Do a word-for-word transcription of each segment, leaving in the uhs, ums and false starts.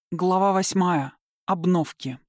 Глава восьмая. Обновки.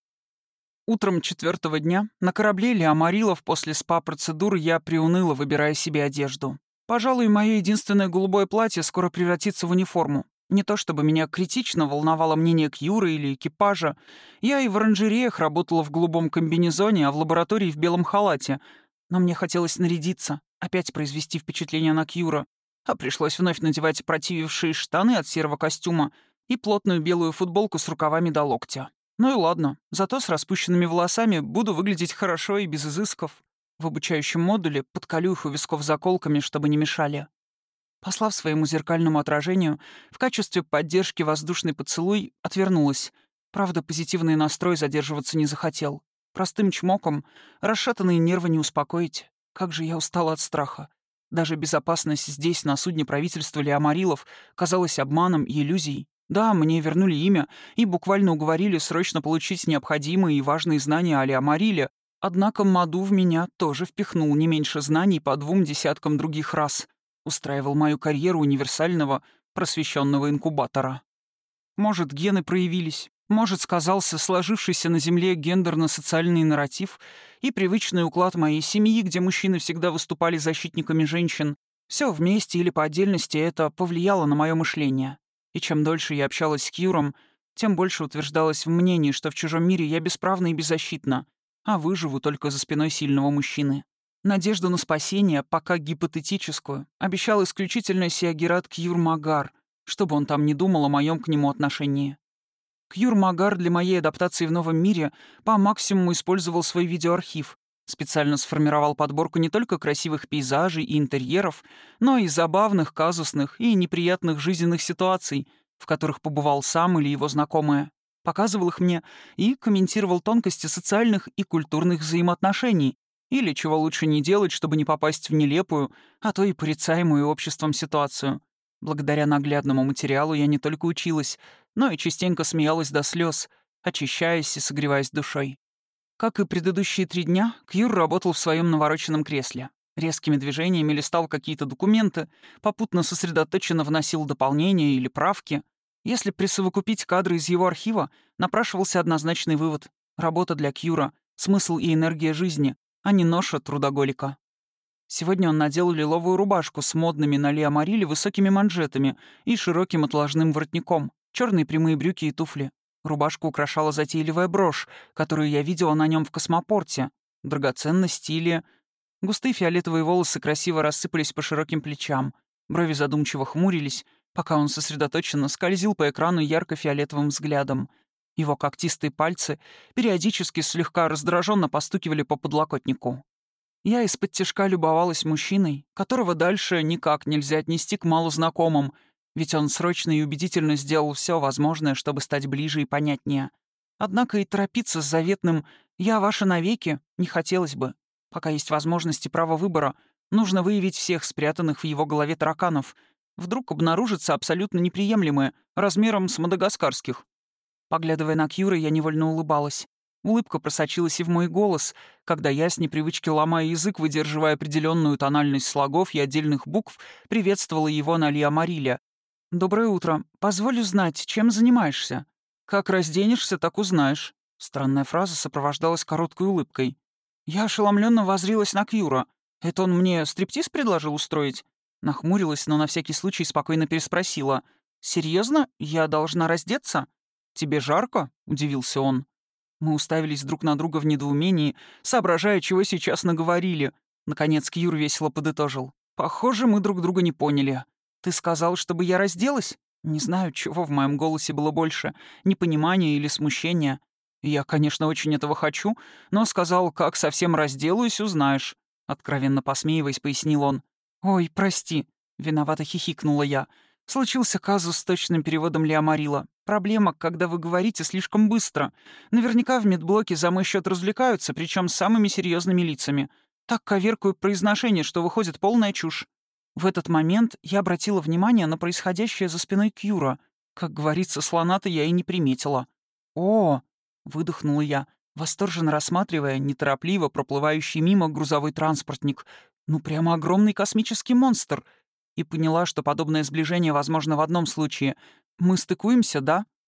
Утром четвертого дня на корабле Леомарилов после спа-процедур я приуныла, выбирая себе одежду. Пожалуй, мое единственное голубое платье скоро превратится в униформу. Не то чтобы меня критично волновало мнение Кьюры или экипажа. Я и в оранжереях работала в голубом комбинезоне, а в лаборатории в белом халате. Но мне хотелось нарядиться, опять произвести впечатление на Кьюра. А пришлось вновь надевать противившие штаны от серого костюма и плотную белую футболку с рукавами до локтя. Ну и ладно, зато с распущенными волосами буду выглядеть хорошо и без изысков. В обучающем модуле подколю их у висков заколками, чтобы не мешали. Послав своему зеркальному отражению в качестве поддержки воздушный поцелуй, отвернулась. Правда, позитивный настрой задерживаться не захотел. Простым чмоком расшатанные нервы не успокоить. Как же я устала от страха. Даже безопасность здесь, на судне правительства Леомарилов, казалась обманом и иллюзией. Да, мне вернули имя и буквально уговорили срочно получить необходимые и важные знания о Леомариле, однако Маду в меня тоже впихнул не меньше знаний по двум десяткам других рас. Устраивал мою карьеру универсального, просвещенного инкубатора. Может, гены проявились, может, сказался сложившийся на Земле гендерно-социальный нарратив и привычный уклад моей семьи, где мужчины всегда выступали защитниками женщин. Все вместе или по отдельности это повлияло на мое мышление. И чем дольше я общалась с Кьюром, тем больше утверждалась в мнении, что в чужом мире я бесправна и беззащитна, а выживу только за спиной сильного мужчины. Надежду на спасение, пока гипотетическую, обещал исключительно Сиагират Кьюр-Магар, чтобы он там не думал о моем к нему отношении. Кьюр-Магар для моей адаптации в новом мире по максимуму использовал свой видеоархив, специально сформировал подборку не только красивых пейзажей и интерьеров, но и забавных, казусных и неприятных жизненных ситуаций, в которых побывал сам или его знакомые. Показывал их мне и комментировал тонкости социальных и культурных взаимоотношений, или чего лучше не делать, чтобы не попасть в нелепую, а то и порицаемую обществом ситуацию. Благодаря наглядному материалу я не только училась, но и частенько смеялась до слез, очищаясь и согреваясь душой. Как и предыдущие три дня, Кьюр работал в своем навороченном кресле. Резкими движениями листал какие-то документы, попутно сосредоточенно вносил дополнения или правки. Если присовокупить кадры из его архива, напрашивался однозначный вывод. Работа для Кьюра — смысл и энергия жизни, а не ноша трудоголика. Сегодня он надел лиловую рубашку с модными на Леомариле высокими манжетами и широким отложным воротником, черные прямые брюки и туфли. Рубашку украшала затейливая брошь, которую я видела на нем в космопорте. Драгоценности или... Густые фиолетовые волосы красиво рассыпались по широким плечам. Брови задумчиво хмурились, пока он сосредоточенно скользил по экрану ярко-фиолетовым взглядом. Его когтистые пальцы периодически слегка раздраженно постукивали по подлокотнику. Я из-под тишка любовалась мужчиной, которого дальше никак нельзя отнести к малознакомым, ведь он срочно и убедительно сделал все возможное, чтобы стать ближе и понятнее. Однако и торопиться с заветным «я ваша навеки» не хотелось бы. Пока есть возможность и право выбора, нужно выявить всех спрятанных в его голове тараканов. Вдруг обнаружится абсолютно неприемлемое, размером с мадагаскарских. Поглядывая на Кьюра, я невольно улыбалась. Улыбка просочилась и в мой голос, когда я, с непривычки ломая язык, выдерживая определенную тональность слогов и отдельных букв, приветствовала его на Леомариле. «Доброе утро. Позволю знать, чем занимаешься? Как разденешься, так узнаешь». Странная фраза сопровождалась короткой улыбкой. Я ошеломленно воззрилась на Кьюра. «Это он мне стриптиз предложил устроить?» Нахмурилась, но на всякий случай спокойно переспросила. «Серьезно? Я должна раздеться?» «Тебе жарко?» — удивился он. Мы уставились друг на друга в недоумении, соображая, чего сейчас наговорили. Наконец Кьюр весело подытожил. «Похоже, мы друг друга не поняли. Ты сказал, чтобы я разделась?» Не знаю, чего в моем голосе было больше — непонимания или смущения. Я, конечно, очень этого хочу, но сказал, как совсем разделаюсь, узнаешь. Откровенно посмеиваясь, пояснил он. «Ой, прости», — виновато хихикнула я. «Случился казус с точным переводом Леомарила. Проблема, когда вы говорите слишком быстро. Наверняка в медблоке за мой счет развлекаются, причем с самыми серьезными лицами. Так коверкают произношение, что выходит полная чушь». В этот момент я обратила внимание на происходящее за спиной Кьюра. Как говорится, слона-то я и не приметила. «О!» — выдохнула я, восторженно рассматривая неторопливо проплывающий мимо грузовой транспортник. Ну, прямо огромный космический монстр. И поняла, что подобное сближение возможно в одном случае. Мы стыкуемся, да?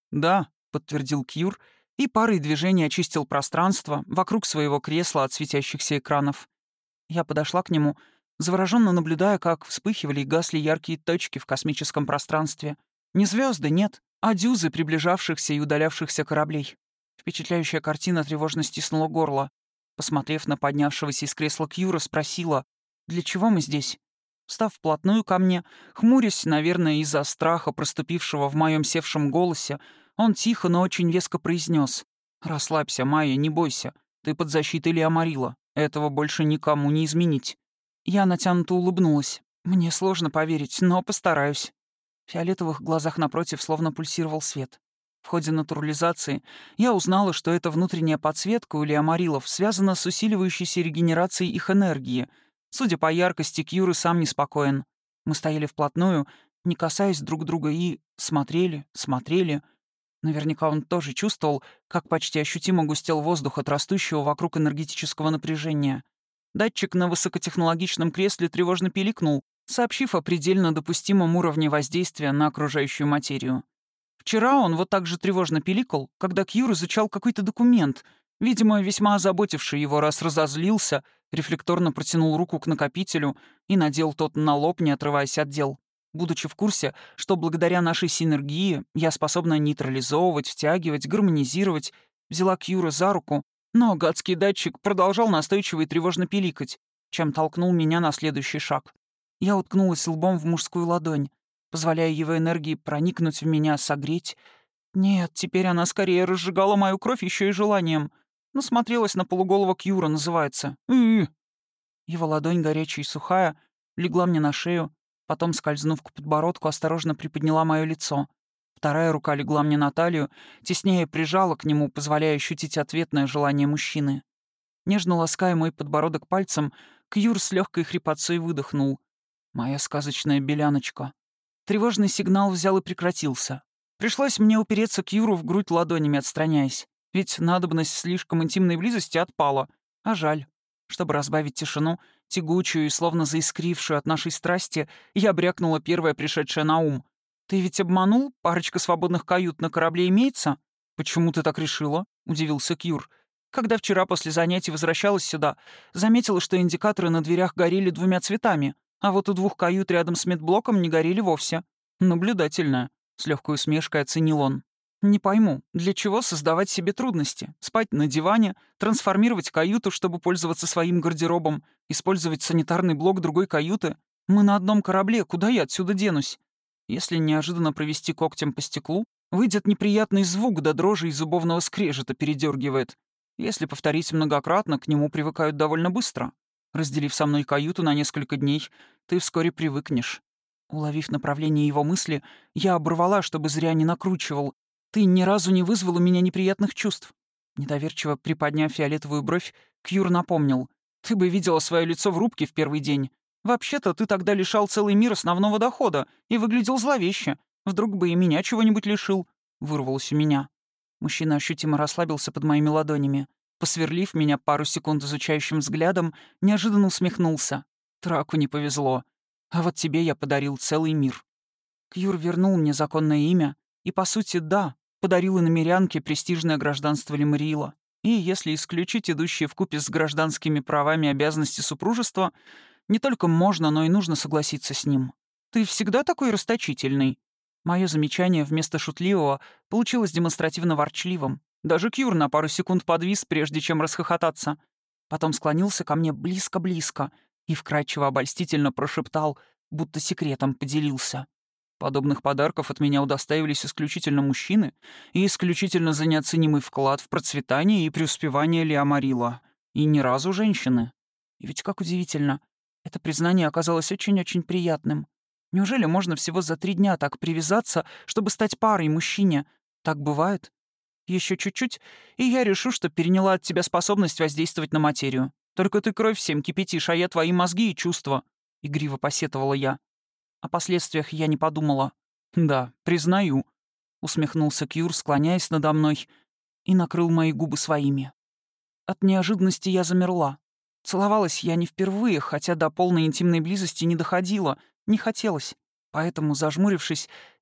«Да», — подтвердил Кьюр, и парой движений очистил пространство вокруг своего кресла от светящихся экранов. Я подошла к нему, завороженно наблюдая, как вспыхивали и гасли яркие точки в космическом пространстве. Не звезды, нет, а дюзы приближавшихся и удалявшихся кораблей. Впечатляющая картина тревожно стиснула горло. Посмотрев на поднявшегося из кресла Кьюра, спросила, «Для чего мы здесь?» Встав вплотную ко мне, хмурясь, наверное, из-за страха, проступившего в моем севшем голосе, он тихо, но очень веско произнес: «Расслабься, Майя, не бойся. Ты под защитой Леомарила. Этого больше никому не изменить». Я натянуто улыбнулась. Мне сложно поверить, но постараюсь. В фиолетовых глазах напротив словно пульсировал свет. В ходе натурализации я узнала, что эта внутренняя подсветка у леомарилов связана с усиливающейся регенерацией их энергии. Судя по яркости, Кьюр и сам неспокоен. Мы стояли вплотную, не касаясь друг друга, и смотрели, смотрели. Наверняка он тоже чувствовал, как почти ощутимо густел воздух от растущего вокруг энергетического напряжения. Датчик на высокотехнологичном кресле тревожно пиликнул, сообщив о предельно допустимом уровне воздействия на окружающую материю. Вчера он вот так же тревожно пиликал, когда Кьюр изучал какой-то документ, видимо, весьма озаботивший его, раз разозлился, рефлекторно протянул руку к накопителю и надел тот на лоб, не отрываясь от дел. Будучи в курсе, что благодаря нашей синергии я способна нейтрализовывать, втягивать, гармонизировать, взяла Кьюра за руку, но гадский датчик продолжал настойчиво и тревожно пиликать, чем толкнул меня на следующий шаг. Я уткнулась лбом в мужскую ладонь, позволяя его энергии проникнуть в меня, согреть. Нет, теперь она скорее разжигала мою кровь еще и желанием. Насмотрелась на полуголого Кьюра, называется. И Его ладонь, горячая и сухая, легла мне на шею, потом, скользнув к подбородку, осторожно приподняла мое лицо. Вторая рука легла мне на талию, теснее прижала к нему, позволяя ощутить ответное желание мужчины. Нежно лаская мой подбородок пальцем, Кьюр с легкой хрипотцой выдохнул. «Моя сказочная беляночка». Тревожный сигнал взял и прекратился. Пришлось мне упереться к Юру в грудь ладонями, отстраняясь. Ведь надобность слишком интимной близости отпала. А жаль. Чтобы разбавить тишину, тягучую и словно заискрившую от нашей страсти, я брякнула первое пришедшее на ум. «Ты ведь обманул? Парочка свободных кают на корабле имеется?» «Почему ты так решила?» — удивился Кьюр. «Когда вчера после занятий возвращалась сюда, заметила, что индикаторы на дверях горели двумя цветами, а вот у двух кают рядом с медблоком не горели вовсе. Наблюдательно», — с легкой усмешкой оценил он. «Не пойму, для чего создавать себе трудности? Спать на диване, трансформировать каюту, чтобы пользоваться своим гардеробом, использовать санитарный блок другой каюты? Мы на одном корабле, куда я отсюда денусь? Если неожиданно провести когтем по стеклу, выйдет неприятный звук до дрожи и зубовного скрежета передергивает. Если повторить многократно, к нему привыкают довольно быстро. Разделив со мной каюту на несколько дней, ты вскоре привыкнешь». Уловив направление его мысли, я оборвала, чтобы зря не накручивал. «Ты ни разу не вызвал у меня неприятных чувств». Недоверчиво приподняв фиолетовую бровь, Кьюр напомнил. «Ты бы видела свое лицо в рубке в первый день. Вообще-то ты тогда лишал целый мир основного дохода и выглядел зловеще. Вдруг бы и меня чего-нибудь лишил». Вырвалось у меня. Мужчина ощутимо расслабился под моими ладонями. Посверлив меня пару секунд изучающим взглядом, неожиданно усмехнулся. «Траку не повезло. А вот тебе я подарил целый мир». Кьюр вернул мне законное имя, и, по сути, да, подарил иномерянке престижное гражданство Лемариила. И если исключить идущие вкупе с гражданскими правами обязанности супружества, не только можно, но и нужно согласиться с ним. «Ты всегда такой расточительный». Мое замечание вместо шутливого получилось демонстративно ворчливым. Даже Кьюр на пару секунд подвис, прежде чем расхохотаться. Потом склонился ко мне близко-близко и вкрадчиво обольстительно прошептал, будто секретом поделился. «Подобных подарков от меня удостаивались исключительно мужчины и исключительно за неоценимый вклад в процветание и преуспевание Леомарила. И ни разу женщины». И ведь как удивительно, это признание оказалось очень-очень приятным. Неужели можно всего за три дня так привязаться, чтобы стать парой мужчине? Так бывает? Еще чуть-чуть, и я решу, что переняла от тебя способность воздействовать на материю. Только ты кровь всем кипятишь, а я твои мозги и чувства», — игриво посетовала я. О последствиях я не подумала. «Да, признаю», — усмехнулся Кьюр, склоняясь надо мной, и накрыл мои губы своими. От неожиданности я замерла. Целовалась я не впервые, хотя до полной интимной близости не доходило, не хотелось. Поэтому, зажмурившись,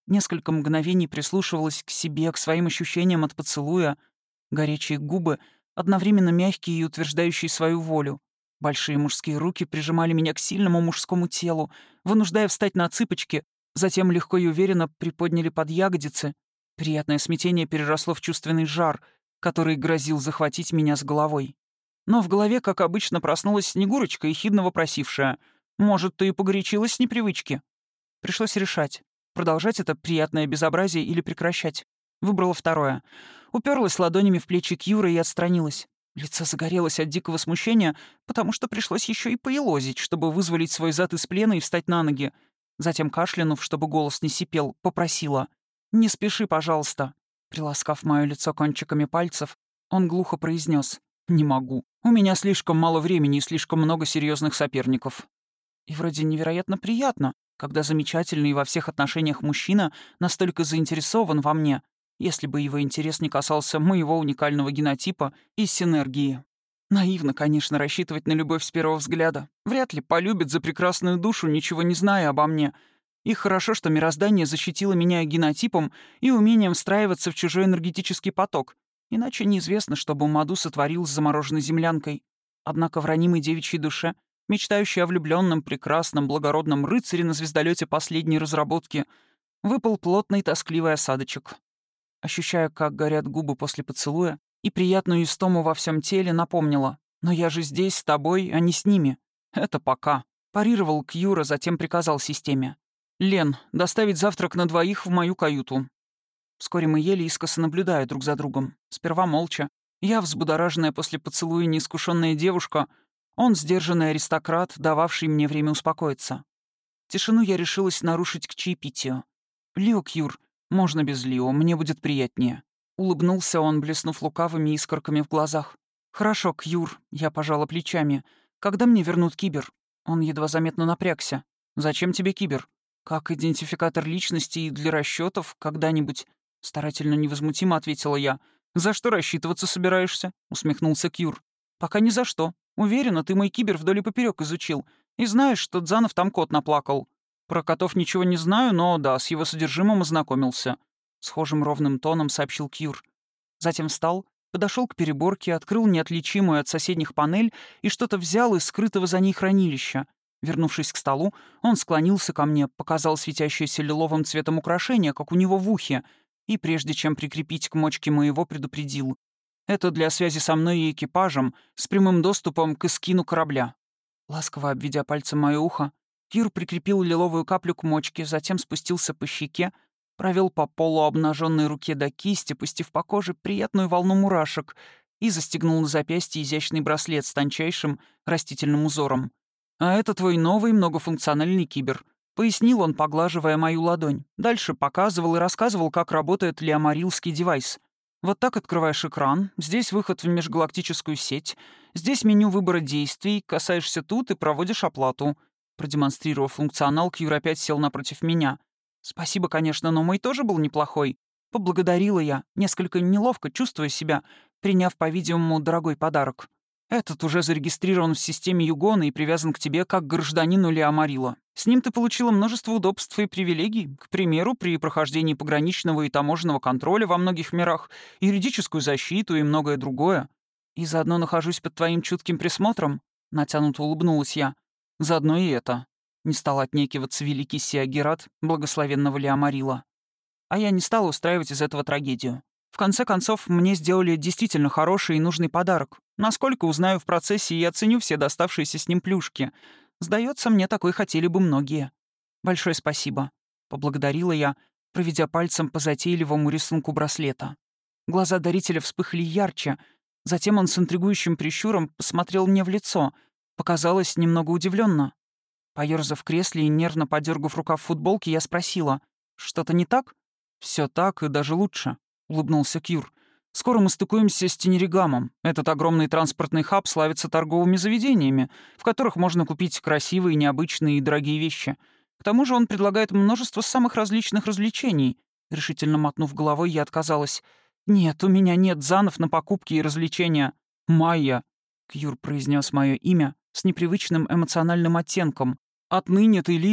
Несколько мгновений прислушивалась к себе, к своим ощущениям от поцелуя. Горячие губы, одновременно мягкие и утверждающие свою волю. Большие мужские руки прижимали меня к сильному мужскому телу, вынуждая встать на цыпочки, затем легко и уверенно приподняли под ягодицы. Приятное смятение переросло в чувственный жар, который грозил захватить меня с головой. Но в голове, как обычно, проснулась Снегурочка, ехидно вопросившая: «Может, ты и погорячилась с непривычки?» Пришлось решать, продолжать это приятное безобразие или прекращать. Выбрала второе. Уперлась ладонями в плечи Кьюра и отстранилась. Лицо загорелось от дикого смущения, потому что пришлось еще и поелозить, чтобы вызволить свой зад из плена и встать на ноги. Затем, кашлянув, чтобы голос не сипел, попросила: «Не спеши, пожалуйста». Приласкав мое лицо кончиками пальцев, он глухо произнес: «Не могу. У меня слишком мало времени и слишком много серьезных соперников». И вроде невероятно приятно, когда замечательный во всех отношениях мужчина настолько заинтересован во мне, если бы его интерес не касался моего уникального генотипа и синергии. Наивно, конечно, рассчитывать на любовь с первого взгляда. Вряд ли полюбит за прекрасную душу, ничего не зная обо мне. И хорошо, что мироздание защитило меня генотипом и умением встраиваться в чужой энергетический поток. Иначе неизвестно, что бы Маду сотворил с замороженной землянкой. Однако в ранимой девичьей душе, мечтающей о влюбленном, прекрасном, благородном рыцаре на звездолете последней разработки, выпал плотный тоскливый осадочек. Ощущая, как горят губы после поцелуя, и приятную истому во всем теле, напомнила: «Но я же здесь с тобой, а не с ними. Это пока». Парировал Кьюра, затем приказал системе: «Лен, доставить завтрак на двоих в мою каюту». Вскоре мы ели, искоса наблюдая друг за другом. Сперва молча. Я взбудораженная после поцелуя неискушенная девушка, он сдержанный аристократ, дававший мне время успокоиться. Тишину я решилась нарушить к чаепитию. «Лио, Кьюр, можно без Лио, мне будет приятнее». Улыбнулся он, блеснув лукавыми искорками в глазах. «Хорошо, Кьюр», — я пожала плечами. «Когда мне вернут кибер?» Он едва заметно напрягся. «Зачем тебе кибер?» «Как идентификатор личности и для расчетов когда-нибудь?» Старательно невозмутимо ответила я. «За что рассчитываться собираешься?» — усмехнулся Кьюр. «Пока ни за что. Уверена, ты мой кибер вдоль и поперёк изучил. И знаешь, что Дзанов там кот наплакал. Про котов ничего не знаю, но да, с его содержимым ознакомился». Схожим ровным тоном сообщил Кьюр. Затем встал, подошел к переборке, открыл неотличимую от соседних панель и что-то взял из скрытого за ней хранилища. Вернувшись к столу, он склонился ко мне, показал светящееся лиловым цветом украшение, как у него в ухе, и прежде чем прикрепить к мочке моего, предупредил: «Это для связи со мной и экипажем, с прямым доступом к эскину корабля». Ласково обведя пальцем мое ухо, Кир прикрепил лиловую каплю к мочке, затем спустился по щеке, провел по полуобнаженной руке до кисти, пустив по коже приятную волну мурашек, и застегнул на запястье изящный браслет с тончайшим растительным узором. «А это твой новый многофункциональный кибер», — пояснил он, поглаживая мою ладонь. Дальше показывал и рассказывал, как работает леомарилский девайс. «Вот так открываешь экран, здесь выход в межгалактическую сеть, здесь меню выбора действий, касаешься тут и проводишь оплату». Продемонстрировав функционал, Кьюр опять сел напротив меня. «Спасибо, конечно, но мой тоже был неплохой». Поблагодарила я, несколько неловко чувствуя себя, приняв, по-видимому, дорогой подарок. «Этот уже зарегистрирован в системе Югона и привязан к тебе как к гражданину Леомарила. С ним ты получила множество удобств и привилегий, к примеру, при прохождении пограничного и таможенного контроля во многих мирах, юридическую защиту и многое другое. И заодно нахожусь под твоим чутким присмотром», — натянуто улыбнулась я. «Заодно и это». Не стал отнекиваться великий Сиагерат, благословенного Леомарила. А я не стала устраивать из этого трагедию. В конце концов, мне сделали действительно хороший и нужный подарок. Насколько узнаю в процессе и оценю все доставшиеся с ним плюшки. Сдается мне, такой хотели бы многие. Большое спасибо. Поблагодарила я, проведя пальцем по затейливому рисунку браслета. Глаза дарителя вспыхли ярче. Затем он с интригующим прищуром посмотрел мне в лицо. Показалось немного удивленно. Поёрзав в кресле и нервно подергав рукав футболки, я спросила: «Что-то не так?» «Все так и даже лучше», — улыбнулся Кьюр. «Скоро мы стыкуемся с Тенеригамом. Этот огромный транспортный хаб славится торговыми заведениями, в которых можно купить красивые, необычные и дорогие вещи. К тому же он предлагает множество самых различных развлечений». Решительно мотнув головой, я отказалась. «Нет, у меня нет занов на покупки и развлечения». «Майя», — Кьюр произнес мое имя с непривычным эмоциональным оттенком. «Отныне ты Лио.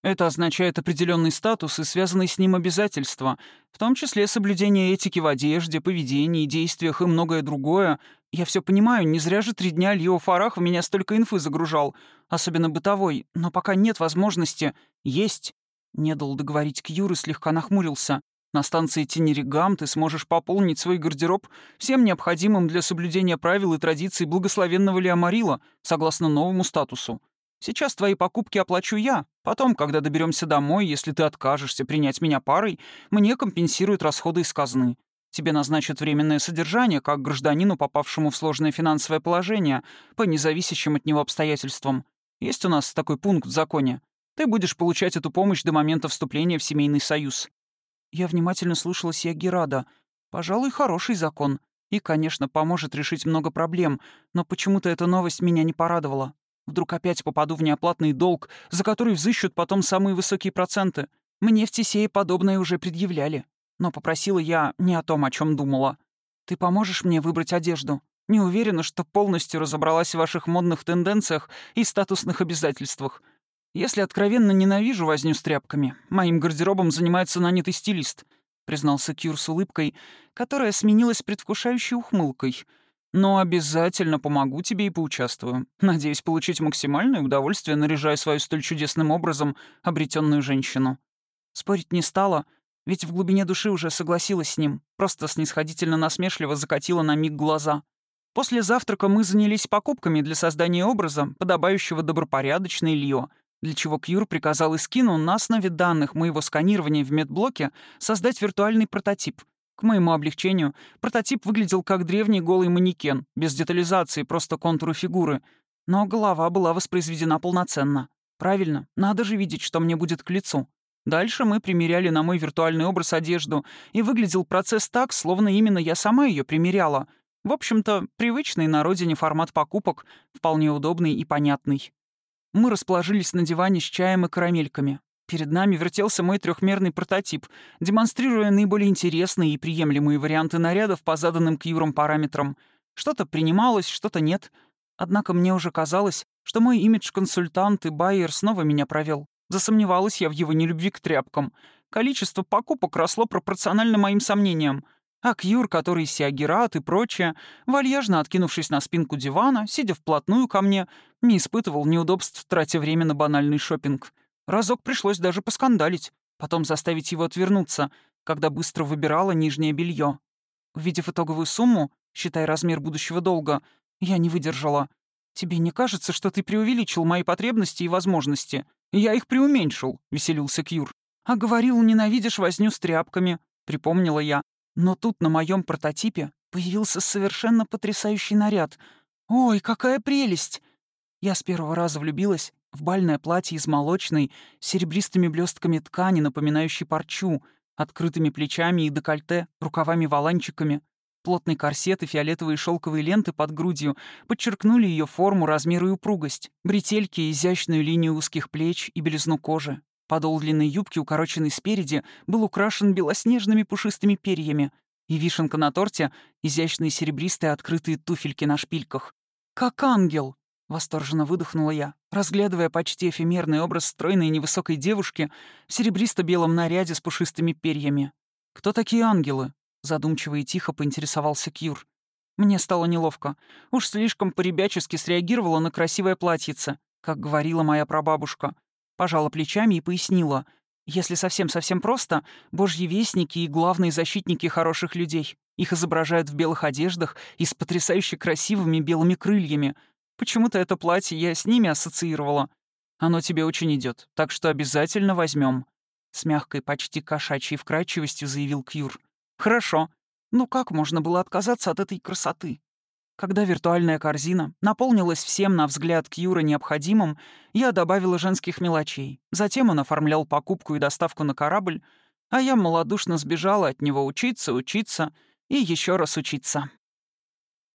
Это означает определенный статус и связанные с ним обязательства, в том числе соблюдение этики в одежде, поведении, действиях и многое другое. Я все понимаю, не зря же три дня Лио Фарах в меня столько инфы загружал, особенно бытовой, но пока нет возможности. Есть. Не дал договорить Кьюр и слегка нахмурился. На станции Тенеригам ты сможешь пополнить свой гардероб всем необходимым для соблюдения правил и традиций благословенного Леомарила, согласно новому статусу. Сейчас твои покупки оплачу я. Потом, когда доберемся домой, если ты откажешься принять меня парой, мне компенсируют расходы из казны. Тебе назначат временное содержание, как гражданину, попавшему в сложное финансовое положение, по независящим от него обстоятельствам. Есть у нас такой пункт в законе. Ты будешь получать эту помощь до момента вступления в семейный союз. Я внимательно слушала Сиагирада. Пожалуй, хороший закон. И, конечно, поможет решить много проблем, но почему-то эта новость меня не порадовала. Вдруг опять попаду в неоплатный долг, за который взыщут потом самые высокие проценты. Мне в Тесее подобное уже предъявляли. Но попросила я не о том, о чем думала. Ты поможешь мне выбрать одежду? Не уверена, что полностью разобралась в ваших модных тенденциях и статусных обязательствах. Если откровенно ненавижу возню с тряпками, моим гардеробом занимается нанятый стилист, признался Кьюр с улыбкой, которая сменилась предвкушающей ухмылкой. Но обязательно помогу тебе и поучаствую. Надеюсь получить максимальное удовольствие, наряжая свою столь чудесным образом обретенную женщину. Спорить не стала, ведь в глубине души уже согласилась с ним, просто снисходительно насмешливо закатила на миг глаза. После завтрака мы занялись покупками для создания образа, подобающего добропорядочной Лио, для чего Кьюр приказал Искину на основе данных моего сканирования в медблоке создать виртуальный прототип. К моему облегчению, прототип выглядел как древний голый манекен, без детализации, просто контуры фигуры. Но голова была воспроизведена полноценно. Правильно, надо же видеть, что мне будет к лицу. Дальше мы примеряли на мой виртуальный образ одежду, и выглядел процесс так, словно именно я сама ее примеряла. В общем-то, привычный на родине формат покупок, вполне удобный и понятный. Мы расположились на диване с чаем и карамельками. Перед нами вертелся мой трехмерный прототип, демонстрируя наиболее интересные и приемлемые варианты нарядов по заданным Кьюром параметрам. Что-то принималось, что-то нет. Однако мне уже казалось, что мой имидж-консультант и байер снова меня провел. Засомневалась я в его нелюбви к тряпкам. Количество покупок росло пропорционально моим сомнениям. А Кьюр, который Сиагират и прочее, вальяжно откинувшись на спинку дивана, сидя вплотную ко мне, не испытывал неудобств, тратя время на банальный шопинг. Разок пришлось даже поскандалить, потом заставить его отвернуться, когда быстро выбирала нижнее белье. Увидев итоговую сумму, считай размер будущего долга, я не выдержала. «Тебе не кажется, что ты преувеличил мои потребности и возможности?» «Я их преуменьшил», — веселился Кьюр. «А говорил, ненавидишь возню с тряпками», — припомнила я. Но тут на моем прототипе появился совершенно потрясающий наряд. «Ой, какая прелесть!» Я с первого раза влюбилась в бальное платье из молочной, с серебристыми блестками ткани, напоминающей парчу, открытыми плечами и декольте, рукавами-воланчиками. Плотный корсет и фиолетовые шелковые ленты под грудью подчеркнули ее форму, размер и упругость, бретельки, изящную линию узких плеч и белизну кожи. Подол длинной юбки, укороченный спереди, был украшен белоснежными пушистыми перьями, и вишенка на торте — изящные серебристые открытые туфельки на шпильках. «Как ангел!» — восторженно выдохнула я, разглядывая почти эфемерный образ стройной невысокой девушки в серебристо-белом наряде с пушистыми перьями. «Кто такие ангелы?» — задумчиво и тихо поинтересовался Кьюр. Мне стало неловко. Уж слишком по-ребячески среагировала на красивое платьице, как говорила моя прабабушка. Пожала плечами и пояснила. Если совсем-совсем просто, божьи вестники и главные защитники хороших людей. Их изображают в белых одеждах и с потрясающе красивыми белыми крыльями. Почему-то это платье я с ними ассоциировала. Оно тебе очень идет, так что обязательно возьмем. С мягкой, почти кошачьей вкрадчивостью заявил Кьюр. «Хорошо. Ну как можно было отказаться от этой красоты?» Когда виртуальная корзина наполнилась всем, на взгляд Кьюра, необходимым, я добавила женских мелочей. Затем он оформлял покупку и доставку на корабль, а я малодушно сбежала от него учиться, учиться и еще раз учиться.